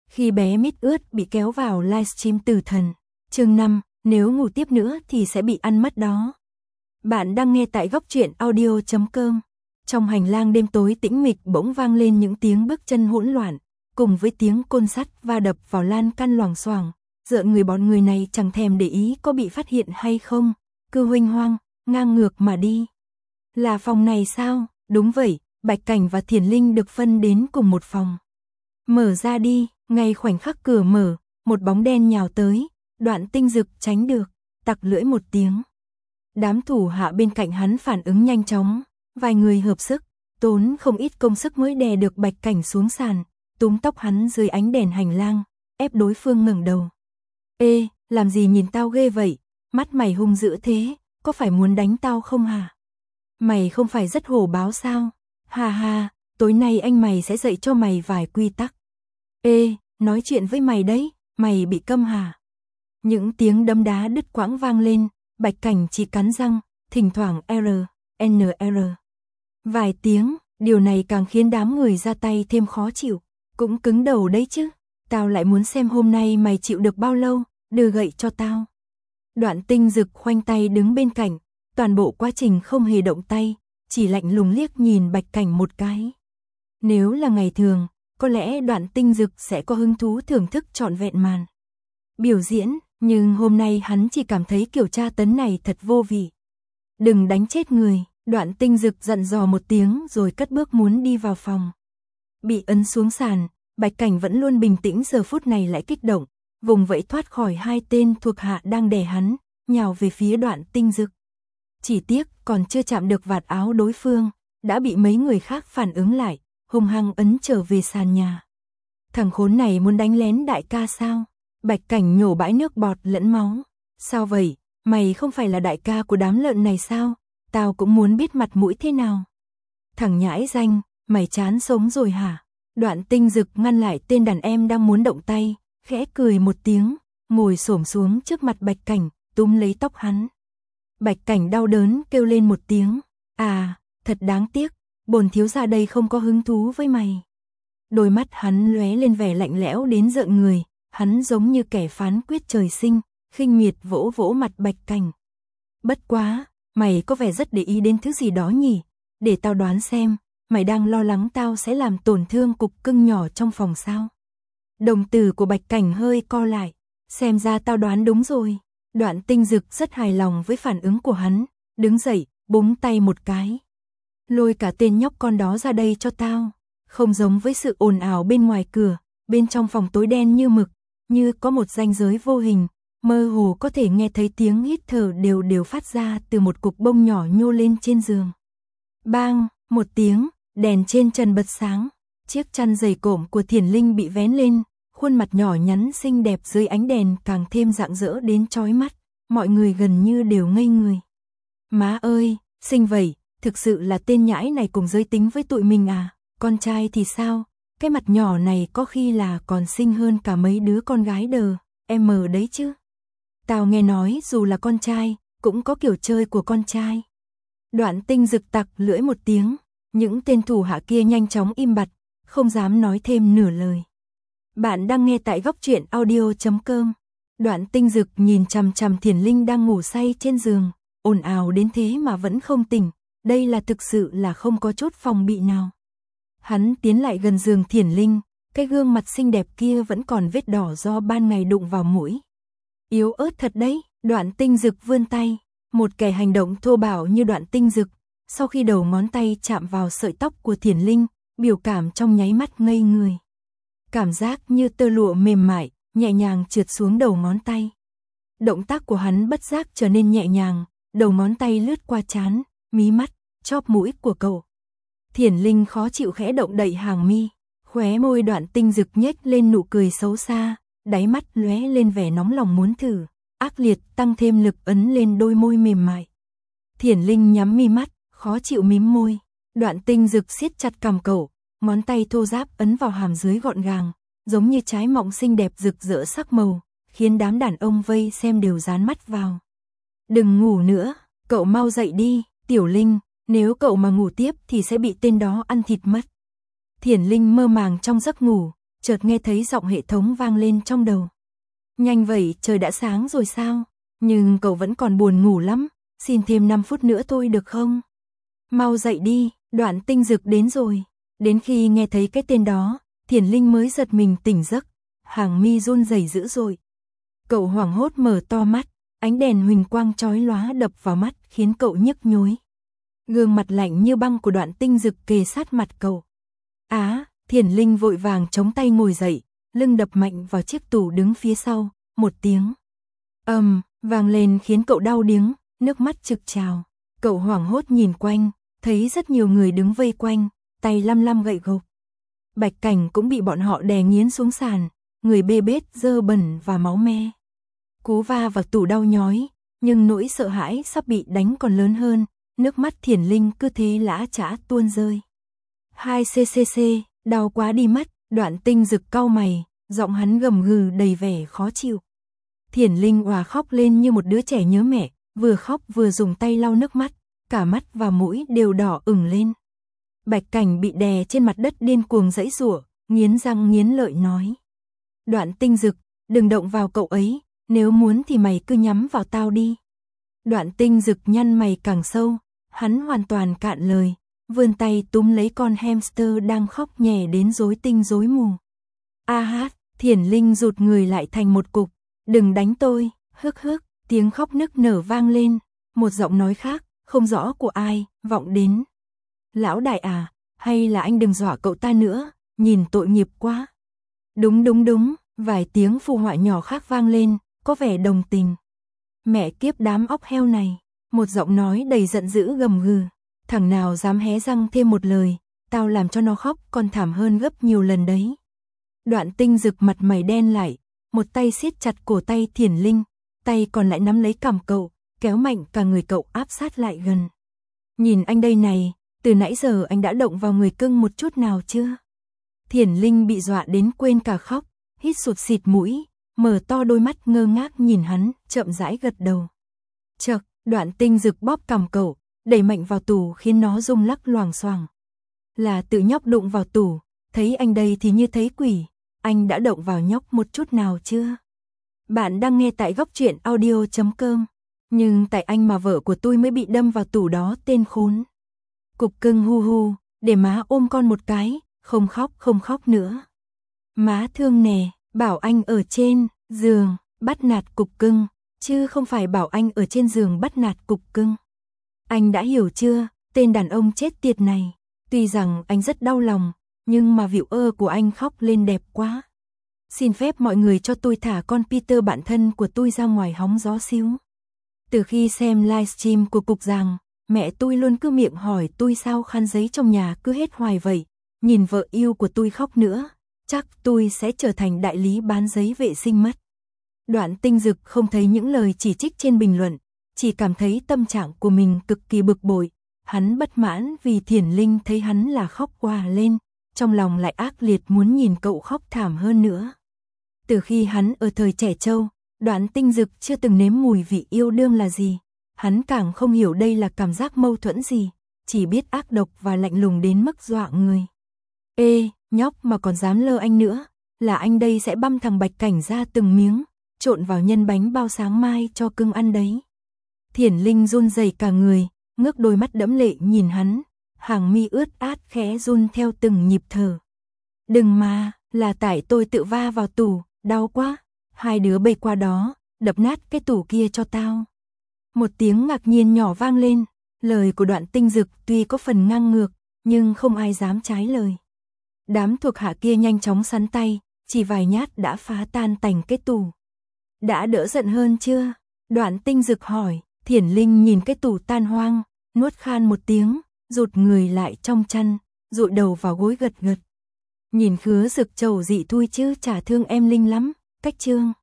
Khi bé mít ướt bị kéo vào livestream Tử Thần. Chương 5, nếu ngủ tiếp nữa thì sẽ bị ăn mất đó. Bạn đang nghe tại góc truyện audio.com. Trong hành lang đêm tối tĩnh mịch bỗng vang lên những tiếng bước chân hỗn loạn, cùng với tiếng côn sắt va đập vào lan can loảng xoảng. Rợn người bọn người này chẳng thèm để ý có bị phát hiện hay không, cứ huênh hoang, ngang ngược mà đi. Là phòng này sao? Đúng vậy, Bạch Cảnh và Thiền Linh được phân đến cùng một phòng. Mở ra đi, ngay khoảnh khắc cửa mở, một bóng đen nhào tới, Đoạn Tinh Dực tránh được, tặc lưỡi một tiếng. Đám thủ hạ bên cạnh hắn phản ứng nhanh chóng, vài người hợp sức, tốn không ít công sức mới đè được Bạch Cảnh xuống sàn, túm tóc hắn dưới ánh đèn hành lang, ép đối phương ngẩng đầu. Ê, làm gì nhìn tao ghê vậy, mắt mày hung dữ thế, có phải muốn đánh tao không hả? Mày không phải rất hổ báo sao? Ha ha, tối nay anh mày sẽ dạy cho mày vài quy tắc. Ê, nói chuyện với mày đấy, mày bị câm hả? Những tiếng đấm đá đứt quãng vang lên, Bạch Cảnh chỉ cắn răng, thỉnh thoảng NR. Vài tiếng, điều này càng khiến đám người ra tay thêm khó chịu, cũng cứng đầu đấy chứ. Tao lại muốn xem hôm nay mày chịu được bao lâu, đưa gậy cho tao. Đoạn Tinh Dực khoanh tay đứng bên cạnh, toàn bộ quá trình không hề động tay, chỉ lạnh lùng liếc nhìn Bạch Cảnh một cái. Nếu là ngày thường, có lẽ Đoạn Tinh Dực sẽ có hứng thú thưởng thức trọn vẹn màn biểu diễn, nhưng hôm nay hắn chỉ cảm thấy kiểu tra tấn này thật vô vị. Đừng đánh chết người, Đoạn Tinh Dực dặn dò một tiếng rồi cất bước muốn đi vào phòng. Bị ấn xuống sàn, Bạch Cảnh vẫn luôn bình tĩnh giờ phút này lại kích động, vùng vẫy thoát khỏi hai tên thuộc hạ đang đè hắn, nhào về phía Đoạn Tinh Dực. Chỉ tiếc còn chưa chạm được vạt áo đối phương, đã bị mấy người khác phản ứng lại, hung hăng ấn trở về sàn nhà. Thằng khốn này muốn đánh lén đại ca sao? Bạch Cảnh nhổ bãi nước bọt lẫn máu. Sao vậy? Mày không phải là đại ca của đám lợn này sao? Tao cũng muốn biết mặt mũi thế nào. Thằng nhãi danh, mày chán sống rồi hả? Đoạn Tinh Dực ngăn lại tên đàn em đang muốn động tay, khẽ cười một tiếng, ngồi xổm xuống trước mặt Bạch Cảnh, túm lấy tóc hắn. Bạch Cảnh đau đớn kêu lên một tiếng, à, thật đáng tiếc, bổn thiếu gia đây không có hứng thú với mày. Đôi mắt hắn lóe lên vẻ lạnh lẽo đến rợn người, hắn giống như kẻ phán quyết trời sinh, khinh miệt vỗ vỗ mặt Bạch Cảnh. Bất quá, mày có vẻ rất để ý đến thứ gì đó nhỉ, để tao đoán xem, mày đang lo lắng tao sẽ làm tổn thương cục cưng nhỏ trong phòng sao? Đồng tử của Bạch Cảnh hơi co lại, xem ra tao đoán đúng rồi. Đoạn Tinh Dực rất hài lòng với phản ứng của hắn, đứng dậy, búng tay một cái. Lôi cả tên nhóc con đó ra đây cho tao. Không giống với sự ồn ào bên ngoài cửa, bên trong phòng tối đen như mực, như có một ranh giới vô hình, mơ hồ có thể nghe thấy tiếng hít thở đều phát ra từ một cục bông nhỏ nhô lên trên giường. Bang, một tiếng, đèn trên trần bật sáng, chiếc chăn dày cộm của Thiền Linh bị vén lên, khuôn mặt nhỏ nhắn xinh đẹp dưới ánh đèn càng thêm rạng rỡ đến chói mắt, mọi người gần như đều ngây người. Má ơi, xinh vậy, thực sự là tên nhãi này cùng giới tính với tụi mình à, con trai thì sao, cái mặt nhỏ này có khi là còn xinh hơn cả mấy đứa con gái đờ, em mờ đấy chứ. Tao nghe nói dù là con trai, cũng có kiểu chơi của con trai. Đoạn Tinh Dực tặc lưỡi một tiếng, những tên thủ hạ kia nhanh chóng im bặt, không dám nói thêm nửa lời. Bạn đang nghe tại góc truyện audio.com. Đoạn Tinh Dực nhìn chằm chằm Thiền Linh đang ngủ say trên giường, ồn ào đến thế mà vẫn không tỉnh, đây là thực sự là không có chút phòng bị nào. Hắn tiến lại gần giường Thiền Linh, cái gương mặt xinh đẹp kia vẫn còn vết đỏ do ban ngày đụng vào mũi. Yếu ớt thật đấy, Đoạn Tinh Dực vươn tay, một kẻ hành động thô bạo như Đoạn Tinh Dực, sau khi đầu ngón tay chạm vào sợi tóc của Thiền Linh, biểu cảm trong nháy mắt ngây người. Cảm giác như tơ lụa mềm mại, nhẹ nhàng trượt xuống đầu ngón tay. Động tác của hắn bất giác trở nên nhẹ nhàng, đầu ngón tay lướt qua trán, mí mắt, chóp mũi của cậu. Thiền Linh khó chịu khẽ động đậy hàng mi, khóe môi Đoạn Tinh Dực nhếch lên nụ cười xấu xa, đáy mắt lóe lên vẻ nóng lòng muốn thử, ác liệt tăng thêm lực ấn lên đôi môi mềm mại. Thiền Linh nhắm mi mắt, khó chịu mím môi, Đoạn Tinh Dực siết chặt cằm cậu, ngón tay thô ráp ấn vào hàm dưới gọn gàng, giống như trái mọng xinh đẹp rực rỡ sắc màu, khiến đám đàn ông vây xem đều dán mắt vào. Đừng ngủ nữa, cậu mau dậy đi, Tiểu Linh, nếu cậu mà ngủ tiếp thì sẽ bị tên đó ăn thịt mất. Thiền Linh mơ màng trong giấc ngủ, chợt nghe thấy giọng hệ thống vang lên trong đầu. Nhanh vậy, trời đã sáng rồi sao? Nhưng cậu vẫn còn buồn ngủ lắm, xin thêm 5 phút nữa thôi được không? Mau dậy đi, Đoạn Tinh Dực đến rồi. Đến khi nghe thấy cái tên đó, Thiển Linh mới giật mình tỉnh giấc, hàng mi run rẩy dữ dội. Cậu hoảng hốt mở to mắt, ánh đèn huỳnh quang chói lóa đập vào mắt khiến cậu nhức nhối. Gương mặt lạnh như băng của Đoạn Tinh Dực kề sát mặt cậu. Thiển Linh vội vàng chống tay ngồi dậy, lưng đập mạnh vào chiếc tủ đứng phía sau, một tiếng vang lên khiến cậu đau điếng, nước mắt trực trào. Cậu hoảng hốt nhìn quanh, thấy rất nhiều người đứng vây quanh, tay lăm lăm gậy gộc. Bạch Cảnh cũng bị bọn họ đè nghiến xuống sàn, người bê bết, dơ bẩn và máu me. Cú va vào tủ đau nhói, nhưng nỗi sợ hãi sắp bị đánh còn lớn hơn, nước mắt Thiển Linh cứ thế lã chã tuôn rơi. 2cc, đau quá đi mất, Đoạn Tinh Dực cau mày, giọng hắn gầm gừ đầy vẻ khó chịu. Thiển Linh òa khóc lên như một đứa trẻ nhớ mẹ, vừa khóc vừa dùng tay lau nước mắt, cả mắt và mũi đều đỏ ửng lên. Bạch Cảnh bị đè trên mặt đất điên cuồng giãy giụa, nghiến răng nghiến lợi nói: Đoạn Tinh Dực, đừng động vào cậu ấy, nếu muốn thì mày cứ nhắm vào tao đi. Đoạn Tinh Dực nhăn mày càng sâu, hắn hoàn toàn cạn lời, vươn tay túm lấy con hamster đang khóc nhè đến rối tinh rối mù. Thiển Linh rụt người lại thành một cục, đừng đánh tôi, hức hức, tiếng khóc nức nở vang lên, một giọng nói khác, không rõ của ai, vọng đến. Lão đại à, hay là anh đừng dọa cậu ta nữa, nhìn tội nghiệp quá. Đúng, vài tiếng phụ họa nhỏ khác vang lên, có vẻ đồng tình. Mẹ kiếp đám óc heo này, một giọng nói đầy giận dữ gầm gừ, thằng nào dám hé răng thêm một lời, tao làm cho nó khóc còn thảm hơn gấp nhiều lần đấy. Đoạn Tinh Dực mặt mày đen lại, một tay siết chặt cổ tay Thiển Linh, tay còn lại nắm lấy cằm cậu, kéo mạnh cả người cậu áp sát lại gần. Nhìn anh đây này, từ nãy giờ anh đã động vào người cưng một chút nào chưa? Thiển Linh bị dọa đến quên cả khóc, hít sụt xịt mũi, mở to đôi mắt ngơ ngác nhìn hắn, chậm rãi gật đầu. Chậc, Đoạn Tinh Dực bóp cằm cậu, đẩy mạnh vào tủ khiến nó rung lắc loảng xoảng. Là tự nhóc đụng vào tủ, thấy anh đây thì như thấy quỷ, anh đã động vào nhóc một chút nào chưa? Bạn đang nghe tại Góc Truyện Audio.com, nhưng tại anh mà vợ của tôi mới bị đâm vào tủ đó tên khốn. Cục cưng hu hu, để má ôm con một cái, không khóc nữa. Má thương nè, bảo anh ở trên giường bắt nạt cục cưng, chứ không phải bảo anh ở trên giường bắt nạt cục cưng. Anh đã hiểu chưa, tên đàn ông chết tiệt này, tuy rằng anh rất đau lòng, nhưng mà view ơ của anh khóc lên đẹp quá. Xin phép mọi người cho tôi thả con Peter bạn thân của tôi ra ngoài hóng gió xíu. Từ khi xem livestream của Cục Giàng, mẹ tôi luôn cứ miệng hỏi tôi sao khăn giấy trong nhà cứ hết hoài vậy. Nhìn vợ yêu của tôi khóc nữa, chắc tôi sẽ trở thành đại lý bán giấy vệ sinh mất. Đoạn Tinh Dực không thấy những lời chỉ trích trên bình luận, chỉ cảm thấy tâm trạng của mình cực kỳ bực bội. Hắn bất mãn vì Thiển Linh thấy hắn là khóc òa lên, trong lòng lại ác liệt muốn nhìn cậu khóc thảm hơn nữa. Từ khi hắn ở thời trẻ trâu, Đoạn Tinh Dực chưa từng nếm mùi vị yêu đương là gì, hắn càng không hiểu đây là cảm giác mâu thuẫn gì, chỉ biết ác độc và lạnh lùng đến mức dọa người. Ê, nhóc mà còn dám lơ anh nữa, là anh đây sẽ băm thằng Bạch Cảnh ra từng miếng, trộn vào nhân bánh bao sáng mai cho cưng ăn đấy. Thiển Linh run rẩy cả người, ngước đôi mắt đẫm lệ nhìn hắn, hàng mi ướt át khẽ run theo từng nhịp thở. Đừng mà, là tại tôi tự va vào tủ, đau quá, hai đứa bay qua đó, đập nát cái tủ kia cho tao. Một tiếng ngạc nhiên nhỏ vang lên, lời của Đoạn Tinh Dực tuy có phần ngang ngược, nhưng không ai dám trái lời. Đám thuộc hạ kia nhanh chóng sắn tay, chỉ vài nhát đã phá tan tành cái tủ. Đã đỡ giận hơn chưa? Đoạn Tinh Dực hỏi. Thiển Linh nhìn cái tủ tan hoang, nuốt khan một tiếng, rụt người lại trong chăn, dụi đầu vào gối gật gật. Nhìn Khứa Dực trầu dị thui chứ chả thương em Linh lắm, cách chương.